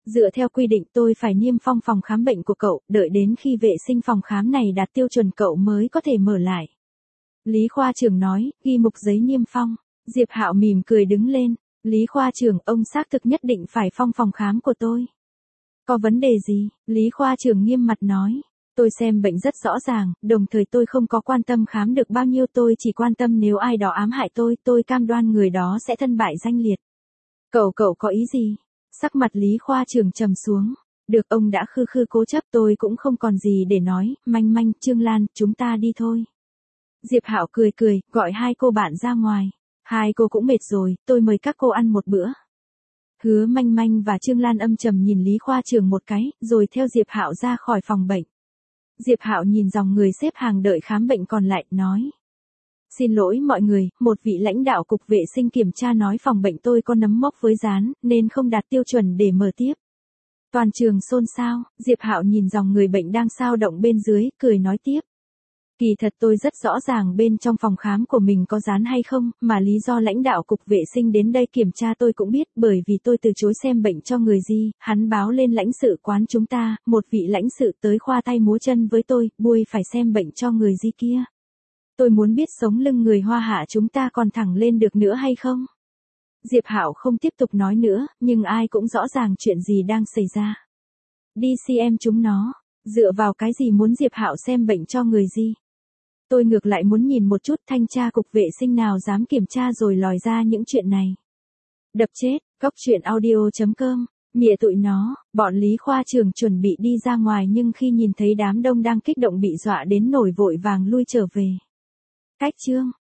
Dựa theo quy định tôi phải niêm phong phòng khám bệnh của cậu, đợi đến khi vệ sinh phòng khám này đạt tiêu chuẩn cậu mới có thể mở lại. Lý khoa trưởng nói, ghi mục giấy niêm phong. Diệp Hạo mỉm cười đứng lên. Lý khoa trưởng, ông xác thực nhất định phải phong phòng khám của tôi. Có vấn đề gì? Lý khoa trưởng nghiêm mặt nói. Tôi xem bệnh rất rõ ràng, đồng thời tôi không có quan tâm khám được bao nhiêu, tôi chỉ quan tâm nếu ai đó ám hại tôi cam đoan người đó sẽ thân bại danh liệt. Cậu có ý gì? Sắc mặt Lý khoa trưởng trầm xuống. Được, ông đã khư cố chấp, tôi cũng không còn gì để nói. Manh, Trương Lan, chúng ta đi thôi. Diệp Hạo cười, gọi hai cô bạn ra ngoài. Hai cô cũng mệt rồi, tôi mời các cô ăn một bữa. Hứa Manh và Trương Lan âm trầm nhìn Lý khoa trưởng một cái, rồi theo Diệp Hạo ra khỏi phòng bệnh. Diệp Hạo nhìn dòng người xếp hàng đợi khám bệnh còn lại, nói. Xin lỗi mọi người, một vị lãnh đạo cục vệ sinh kiểm tra nói phòng bệnh tôi có nấm mốc với dán, nên không đạt tiêu chuẩn để mở tiếp. Toàn trường xôn xao, Diệp Hạo nhìn dòng người bệnh đang xao động bên dưới, cười nói tiếp. Kỳ thật tôi rất rõ ràng bên trong phòng khám của mình có dán hay không, mà lý do lãnh đạo cục vệ sinh đến đây kiểm tra tôi cũng biết, bởi vì tôi từ chối xem bệnh cho người Di, hắn báo lên lãnh sự quán chúng ta, một vị lãnh sự tới khoa tay múa chân với tôi, buộc phải xem bệnh cho người Di kia. Tôi muốn biết sống lưng người Hoa Hạ chúng ta còn thẳng lên được nữa hay không? Diệp Hạo không tiếp tục nói nữa, nhưng ai cũng rõ ràng chuyện gì đang xảy ra. Đi xem chúng nó, dựa vào cái gì muốn Diệp Hạo xem bệnh cho người Di? Tôi ngược lại muốn nhìn một chút thanh tra cục vệ sinh nào dám kiểm tra rồi lòi ra những chuyện này. Đập chết, goctruyện.audio.com, mỉa tụi nó, bọn Lý khoa trưởng chuẩn bị đi ra ngoài nhưng khi nhìn thấy đám đông đang kích động bị dọa đến nổi vội vàng lui trở về. Cách chương